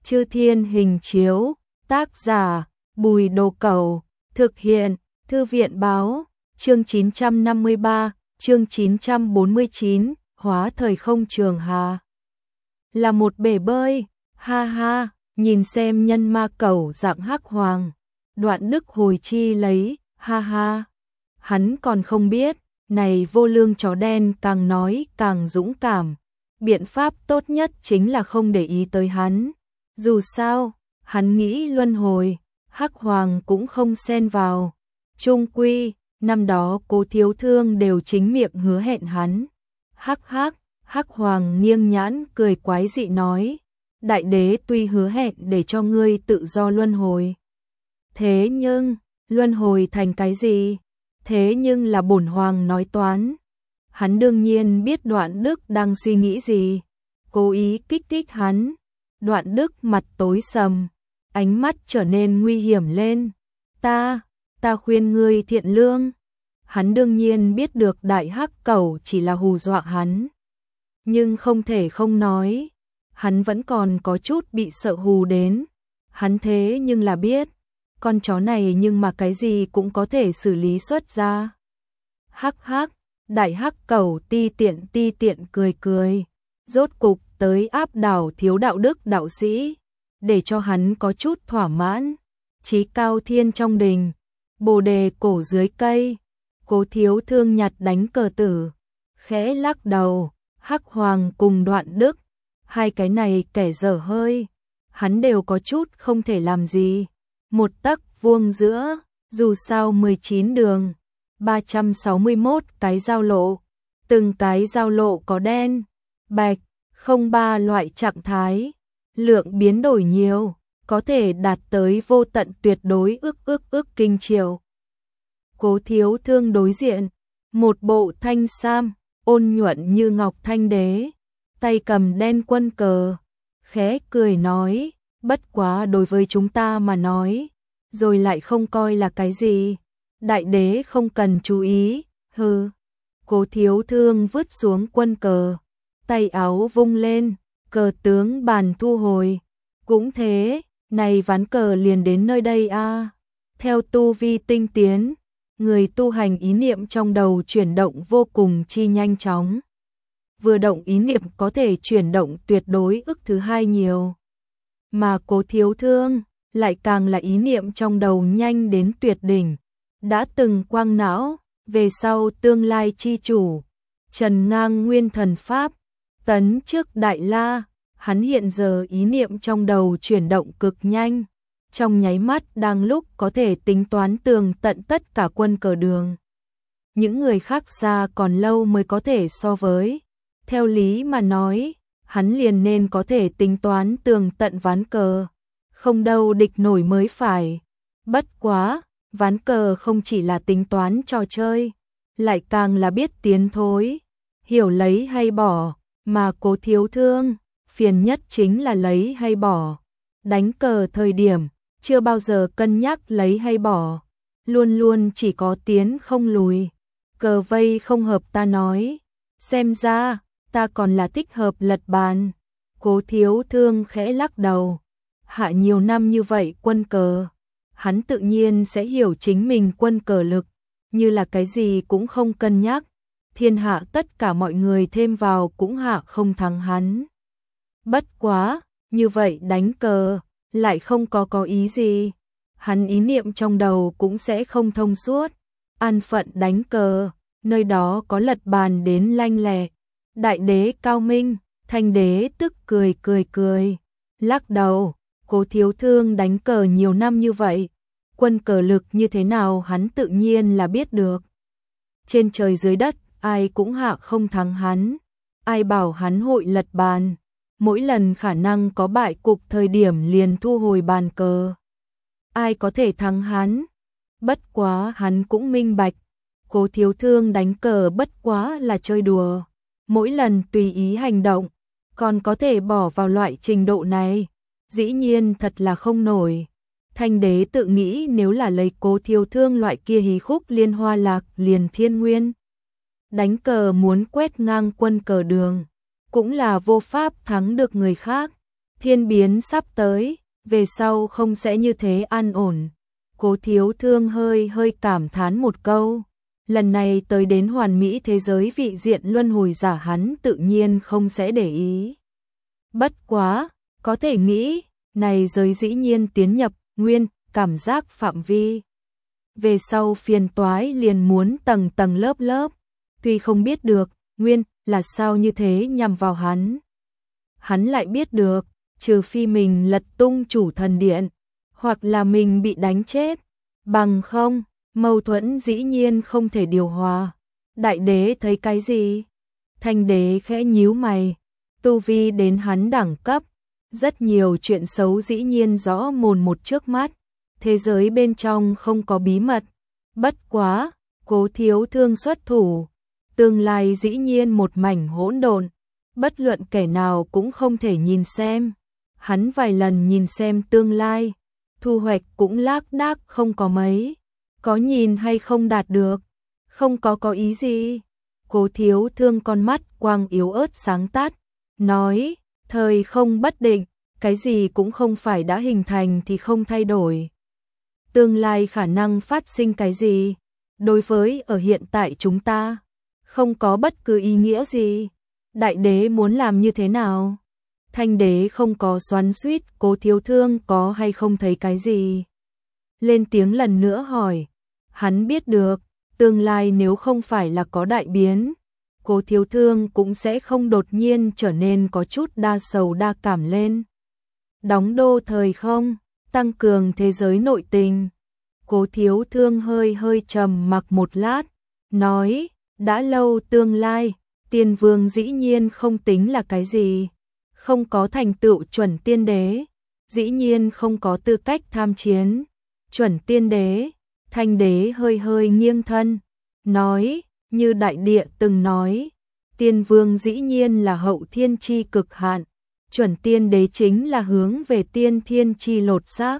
Chư Thiên Hình Chiếu, tác giả Bùi Đồ Cẩu, thực hiện Thư viện báo, chương 953, chương 949, hóa thời không trường hà. Là một bể bơi, ha ha, nhìn xem nhân ma cẩu dạng hắc hoàng. Đoạn Đức hồi chi lấy, ha ha. Hắn còn không biết, này vô lương chó đen càng nói càng dũng cảm. Biện pháp tốt nhất chính là không để ý tới hắn. Dù sao, hắn nghĩ luân hồi, hắc hoàng cũng không xen vào. Chung quy, năm đó Cố Thiếu Thương đều chính miệng hứa hẹn hắn. Hắc hoàng nghiêng nhãn cười quái dị nói, đại đế tuy hứa hẹn để cho ngươi tự do luân hồi. Thế nhưng, luân hồi thành cái gì? Thế nhưng là bổn hoàng nói toán. Hắn đương nhiên biết Đoạn Đức đang suy nghĩ gì, cố ý kích thích hắn. Đoạn Đức mặt tối sầm, ánh mắt trở nên nguy hiểm lên. Ta khuyên ngươi thiện lương. Hắn đương nhiên biết được đại hắc cẩu chỉ là hù dọa hắn. Nhưng không thể không nói, hắn vẫn còn có chút bị sợ hù đến. Hắn thế nhưng là biết, con chó này nhưng mà cái gì cũng có thể xử lý xuất ra. Đại hắc cẩu ti tiện cười. Rốt cục tới áp đảo thiếu đạo đức đạo sĩ, để cho hắn có chút thỏa mãn. Chí cao thiên trong đình, bồ đề cổ dưới cây, Cố Thiếu Thương nhặt đánh cờ tử, khẽ lắc đầu. Hắc hoàng cùng Đoạn Đức, hai cái này kẻ dở hơi, hắn đều có chút không thể làm gì. Một tấc vuông giữa, dù sao 19 đường, 361 cái giao lộ, từng cái giao lộ có đen, bạch, không ba loại trạng thái, lượng biến đổi nhiều, có thể đạt tới vô tận tuyệt đối ức kinh triệu. Cố Thiếu Thương đối diện, một bộ thanh sam, ôn nhuận như ngọc thanh đế, tay cầm đen quân cờ, khẽ cười nói, bất quá đối với chúng ta mà nói, rồi lại không coi là cái gì, đại đế không cần chú ý, hừ. Cố Thiếu Thương vứt xuống quân cờ, tay áo vung lên, cờ tướng bàn thu hồi. Cũng thế, này ván cờ liền đến nơi đây a. Theo tu vi tinh tiến, người tu hành ý niệm trong đầu chuyển động vô cùng chi nhanh chóng. Vừa động ý niệm có thể chuyển động tuyệt đối ức thứ hai nhiều. Mà Cố Thiếu Thương lại càng là ý niệm trong đầu nhanh đến tuyệt đỉnh. Đã từng quang não, về sau tương lai chi chủ, trần ngang nguyên thần pháp, tấn trước đại la, hắn hiện giờ ý niệm trong đầu chuyển động cực nhanh. Trong nháy mắt đang lúc có thể tính toán tường tận tất cả quân cờ đường. Những người khác xa còn lâu mới có thể so với. Theo lý mà nói, hắn liền nên có thể tính toán tường tận ván cờ. Không đâu địch nổi mới phải. Bất quá, ván cờ không chỉ là tính toán trò chơi, lại càng là biết tiến thối, hiểu lấy hay bỏ, mà Cố Thiếu Thương, phiền nhất chính là lấy hay bỏ. Đánh cờ thời điểm, chưa bao giờ cân nhắc lấy hay bỏ, luôn luôn chỉ có tiến không lùi. Cờ vây không hợp ta nói, xem ra, ta còn là thích hợp lật bàn. Cố Thiếu Thương khẽ lắc đầu, hạ nhiều năm như vậy quân cờ, hắn tự nhiên sẽ hiểu chính mình quân cờ lực, như là cái gì cũng không cân nhắc, thiên hạ tất cả mọi người thêm vào cũng hạ không thắng hắn. Bất quá, như vậy đánh cờ, lại không có ý gì, hắn ý niệm trong đầu cũng sẽ không thông suốt. An phận đánh cờ, nơi đó có lật bàn đến lanh lẹ. Đại đế cao minh, thanh đế tức cười, lắc đầu. Cố Thiếu Thương đánh cờ nhiều năm như vậy, quân cờ lực như thế nào hắn tự nhiên là biết được. Trên trời dưới đất, ai cũng hạ không thắng hắn, ai bảo hắn hội lật bàn. Mỗi lần khả năng có bại cục thời điểm liền thu hồi bàn cờ. Ai có thể thắng hắn? Bất quá hắn cũng minh bạch, Cố Thiếu Thương đánh cờ bất quá là chơi đùa. Mỗi lần tùy ý hành động, còn có thể bỏ vào loại trình độ này, dĩ nhiên thật là không nổi. Thanh đế tự nghĩ nếu là lấy Cố Thiếu Thương loại kia hí khúc liên hoa lạc liền thiên nguyên. Đánh cờ muốn quét ngang quân cờ đường, cũng là vô pháp thắng được người khác. Thiên biến sắp tới, về sau không sẽ như thế an ổn. Cố Thiếu Thương hơi cảm thán một câu. Lần này tới đến hoàn mỹ thế giới vị diện luân hồi giả hắn tự nhiên không sẽ để ý. Bất quá, có thể nghĩ, này giới dĩ nhiên tiến nhập, nguyên, cảm giác phạm vi. Về sau phiền toái liền muốn tầng tầng lớp lớp, tuy không biết được, nguyên, là sao như thế nhằm vào hắn. Hắn lại biết được, trừ phi mình lật tung chủ thần điện, hoặc là mình bị đánh chết, bằng không, mâu thuẫn dĩ nhiên không thể điều hòa. Đại đế thấy cái gì? Thanh đế khẽ nhíu mày, tu vi đến hắn đẳng cấp, rất nhiều chuyện xấu dĩ nhiên rõ mồn một trước mắt, thế giới bên trong không có bí mật. Bất quá, Cố Thiếu Thương xuất thủ, tương lai dĩ nhiên một mảnh hỗn độn, bất luận kẻ nào cũng không thể nhìn xem. Hắn vài lần nhìn xem tương lai, thu hoạch cũng lác đác không có mấy, có nhìn hay không đạt được, không có ý gì. Cố Thiếu Thương con mắt quang yếu ớt sáng tắt, nói, thời không bất định, cái gì cũng không phải đã hình thành thì không thay đổi. Tương lai khả năng phát sinh cái gì, đối với ở hiện tại chúng ta, không có bất cứ ý nghĩa gì. Đại đế muốn làm như thế nào? Thanh đế không có xoắn xuýt, Cố Thiếu Thương có hay không thấy cái gì. Lên tiếng lần nữa hỏi, hắn biết được, tương lai nếu không phải là có đại biến, Cố Thiếu Thương cũng sẽ không đột nhiên trở nên có chút đa sầu đa cảm lên. Đóng đô thời không, tăng cường thế giới nội tình. Cố Thiếu Thương hơi trầm mặc một lát, nói, đã lâu tương lai, Tiên Vương dĩ nhiên không tính là cái gì, không có thành tựu chuẩn tiên đế, dĩ nhiên không có tư cách tham chiến. Chuẩn tiên đế, Thanh đế hơi nghiêng thân, nói, như đại địa từng nói, Tiên Vương dĩ nhiên là hậu thiên chi cực hạn, chuẩn tiên đế chính là hướng về tiên thiên chi lột xác.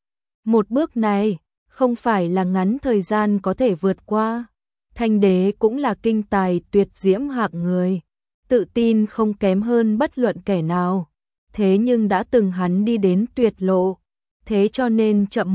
Một bước này, không phải là ngắn thời gian có thể vượt qua. Thanh đế cũng là kinh tài tuyệt diễm hạng người, tự tin không kém hơn bất luận kẻ nào, thế nhưng đã từng hắn đi đến tuyệt lộ, thế cho nên chậm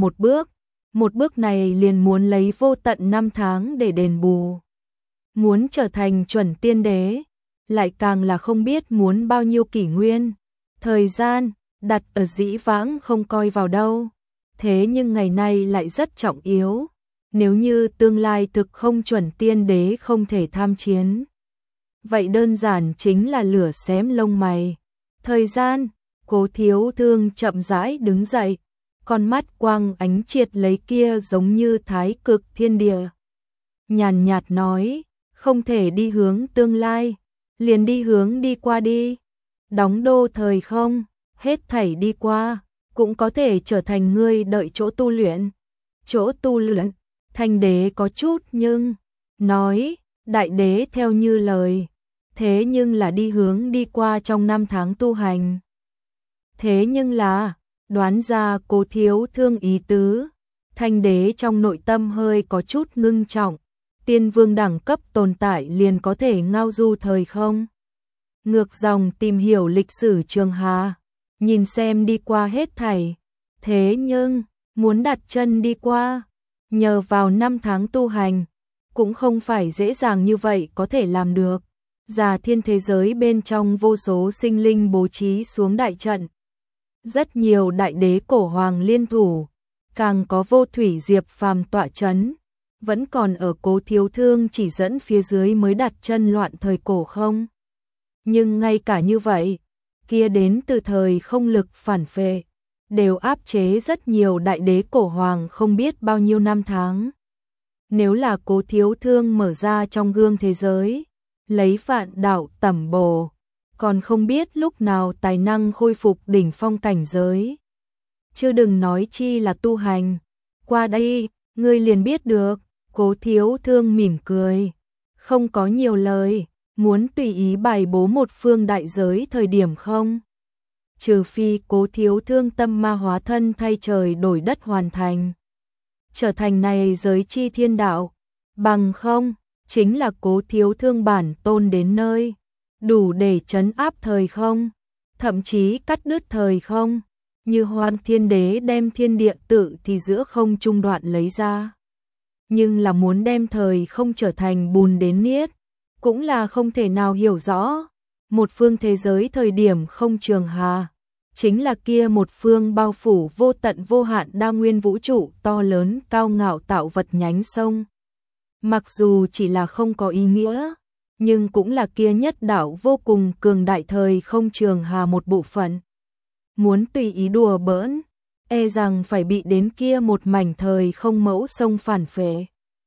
một bước này liền muốn lấy vô tận năm tháng để đền bù. Muốn trở thành chuẩn tiên đế, lại càng là không biết muốn bao nhiêu kỷ nguyên, thời gian, đặt ở dĩ vãng không coi vào đâu, thế nhưng ngày nay lại rất trọng yếu. Nếu như tương lai thực không chuẩn tiên đế không thể tham chiến, vậy đơn giản chính là lửa xém lông mày. Thời gian, Cố Thiếu Thương chậm rãi đứng dậy, con mắt quang ánh triệt lấy kia giống như thái cực thiên địa. Nhàn nhạt nói, không thể đi hướng tương lai, liền đi hướng đi qua đi. Đóng đô thời không, hết thảy đi qua, cũng có thể trở thành ngươi đợi chỗ tu luyện. Chỗ tu luyện. Thanh đế có chút nhưng, nói, đại đế theo như lời, thế nhưng là đi hướng đi qua trong năm tháng tu hành. Thế nhưng là, đoán ra Cố Thiếu Thương ý tứ, Thanh đế trong nội tâm hơi có chút ngưng trọng, Tiên Vương đẳng cấp tồn tại liền có thể ngao du thời không. Ngược dòng tìm hiểu lịch sử Trường Hà, nhìn xem đi qua hết thảy, thế nhưng, muốn đặt chân đi qua, nhờ vào năm tháng tu hành, cũng không phải dễ dàng như vậy có thể làm được. Già thiên thế giới bên trong vô số sinh linh bố trí xuống đại trận. Rất nhiều đại đế cổ hoàng liên thủ, càng có vô thủy diệp phàm tọa chấn, vẫn còn ở Cố Thiếu Thương chỉ dẫn phía dưới mới đặt chân loạn thời cổ không. Nhưng ngay cả như vậy, kia đến từ thời không lực phản phệ, đều áp chế rất nhiều đại đế cổ hoàng không biết bao nhiêu năm tháng. Nếu là Cố Thiếu Thương mở ra trong gương thế giới, lấy vạn đạo tẩm bổ, còn không biết lúc nào tài năng khôi phục đỉnh phong cảnh giới. Chứ đừng nói chi là tu hành. Qua đây, ngươi liền biết được. Cố Thiếu Thương mỉm cười, không có nhiều lời, muốn tùy ý bài bố một phương đại giới thời điểm không. Trừ phi Cố Thiếu Thương tâm ma hóa thân thay trời đổi đất hoàn thành, trở thành này giới chi thiên đạo, bằng không, chính là Cố Thiếu Thương bản tôn đến nơi, đủ để trấn áp thời không. thậm chí cắt đứt thời không, như Hoang Thiên Đế đem thiên địa tự thì giữa không trung đoạn lấy ra. Nhưng là muốn đem thời không trở thành bùn đến niết, cũng là không thể nào hiểu rõ. Một phương thế giới thời điểm không trường hà, chính là kia một phương bao phủ vô tận vô hạn đa nguyên vũ trụ to lớn cao ngạo tạo vật nhánh sông. Mặc dù chỉ là không có ý nghĩa, nhưng cũng là kia nhất đạo vô cùng cường đại thời không trường hà một bộ phận. Muốn tùy ý đùa bỡn, e rằng phải bị đến kia một mảnh thời không mẫu sông phản phệ.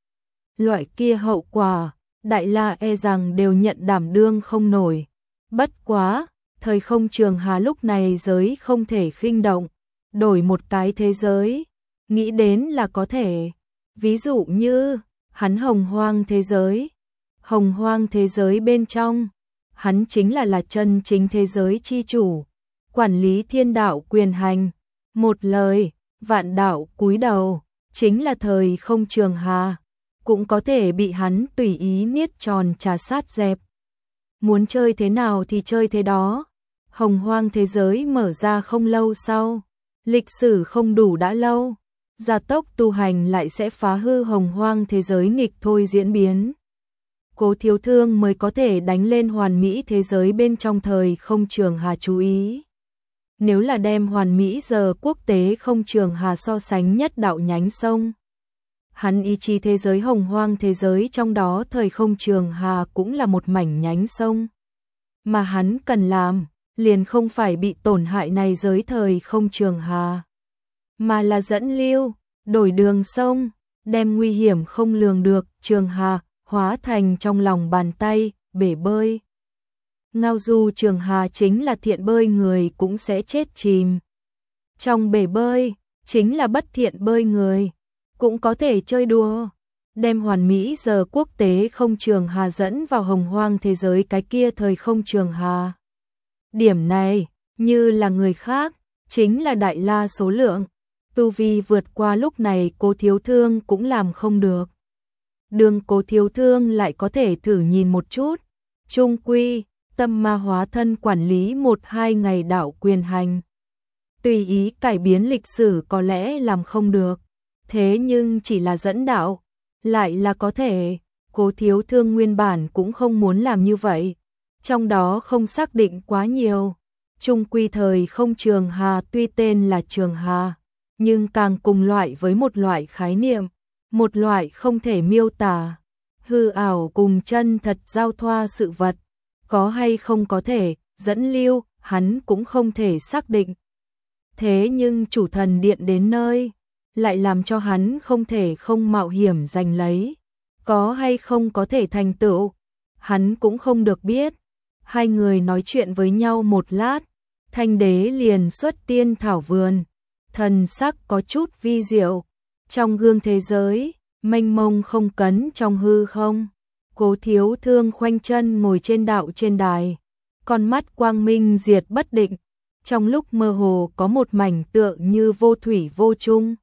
Loại kia hậu quả, Đại La e rằng đều nhận đảm đương không nổi. Bất quá, thời không trường hà lúc này giới không thể khinh động, đổi một cái thế giới, nghĩ đến là có thể. Ví dụ như, hắn hồng hoang thế giới. Hồng hoang thế giới bên trong, hắn chính là chân chính thế giới chi chủ, quản lý thiên đạo quyền hành. Một lời, vạn đạo cúi đầu, chính là thời không trường hà, cũng có thể bị hắn tùy ý niết tròn trà sát dẹp. Muốn chơi thế nào thì chơi thế đó. Hồng hoang thế giới mở ra không lâu sau, lịch sử không đủ đã lâu, gia tốc tu hành lại sẽ phá hư hồng hoang thế giới nghịch thôi diễn biến. Cố Thiếu Thương mới có thể đánh lên hoàn mỹ thế giới bên trong thời không trường hà chú ý. Nếu là đem hoàn mỹ giờ quốc tế không trường hà so sánh nhất đạo nhánh sông, hắn ý chí thế giới hồng hoang thế giới trong đó thời không trường hà cũng là một mảnh nhánh sông. Mà hắn cần làm, liền không phải bị tổn hại này giới thời không trường hà, mà là dẫn lưu, đổi đường sông, đem nguy hiểm không lường được trường hà hóa thành trong lòng bàn tay, bể bơi. Ngao du trường hà chính là thiện bơi người cũng sẽ chết chìm. Trong bể bơi, chính là bất thiện bơi người, cũng có thể chơi đùa. Đem hoàn mỹ giờ quốc tế không trường hà dẫn vào hồng hoang thế giới cái kia thời không trường hà. Điểm này, như là người khác, chính là Đại La số lượng. Tu vi vượt qua lúc này Cố Thiếu Thương cũng làm không được. Đường Cố Thiếu Thương lại có thể thử nhìn một chút. Trung quy, tâm ma hóa thân quản lý 1-2 ngày đạo quyền hành. Tùy ý cải biến lịch sử có lẽ làm không được. Thế nhưng chỉ là dẫn đạo, lại là có thể. Cố Thiếu Thương nguyên bản cũng không muốn làm như vậy. Trong đó không xác định quá nhiều. Trung quy thời không trường hà tuy tên là trường hà, nhưng càng cùng loại với một loại khái niệm, một loại không thể miêu tả. Hư ảo cùng chân thật giao thoa sự vật, có hay không có thể dẫn lưu, hắn cũng không thể xác định. Thế nhưng chủ thần điện đến nơi, lại làm cho hắn không thể không mạo hiểm giành lấy. Có hay không có thể thành tựu, hắn cũng không được biết. Hai người nói chuyện với nhau một lát, Thanh Đế liền xuất tiên thảo vườn, thần sắc có chút vi diệu. Trong gương thế giới, mênh mông không cấn trong hư không. Cố Thiếu Thương khoanh chân ngồi trên đạo trên đài, con mắt quang minh diệt bất định. Trong lúc mơ hồ có một mảnh tựa như vô thủy vô chung,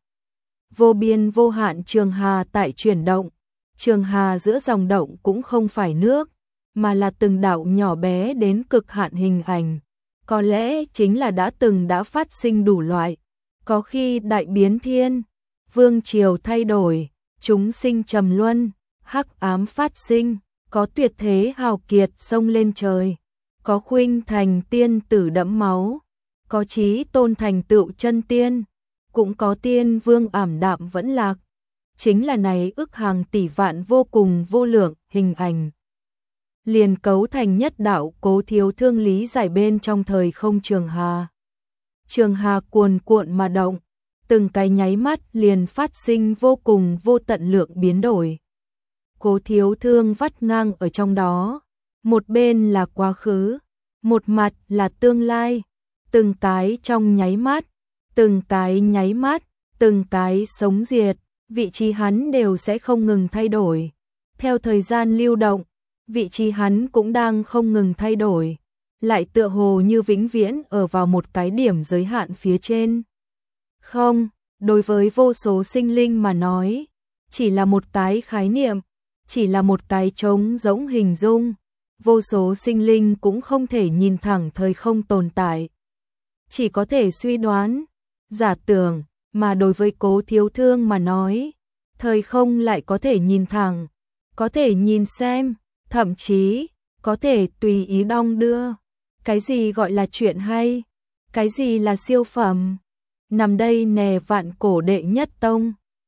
vô biên vô hạn trường hà tại chuyển động. Trường hà giữa dòng động cũng không phải nước, mà là từng đạo nhỏ bé đến cực hạn hình ảnh. Có lẽ chính là đã phát sinh đủ loại. Có khi đại biến thiên, vương triều thay đổi, chúng sinh trầm luân, hắc ám phát sinh. Có tuyệt thế hào kiệt xông lên trời, có khuynh thành tiên tử đẫm máu, có chí tôn thành tựu chân tiên, cũng có tiên vương ảm đạm vẫn lạc. Chính là này ức hàng tỷ vạn vô cùng vô lượng hình ảnh, liền cấu thành nhất đạo Cố Thiếu Thương lý giải bên trong thời không trường hà. Trường hà cuồn cuộn mà động, từng cái nháy mắt liền phát sinh vô cùng vô tận lượng biến đổi. Cố Thiếu Thương vắt ngang ở trong đó, một bên là quá khứ, một mặt là tương lai, từng cái trong nháy mắt, từng cái nháy mắt, từng cái sống diệt, vị trí hắn đều sẽ không ngừng thay đổi. Theo thời gian lưu động, vị trí hắn cũng đang không ngừng thay đổi, lại tựa hồ như vĩnh viễn ở vào một cái điểm giới hạn phía trên. Không, đối với vô số sinh linh mà nói, chỉ là một cái khái niệm, chỉ là một cái trống rỗng hình dung. vô số sinh linh cũng không thể nhìn thẳng thời không tồn tại. Chỉ có thể suy đoán, giả tưởng, mà đối với Cố Thiếu Thương mà nói, thời không lại có thể nhìn thẳng, có thể nhìn xem, thậm chí có thể tùy ý đong đưa. Cái gì gọi là chuyện hay? Cái gì là siêu phẩm? Nằm đây nè vạn cổ đệ nhất tông.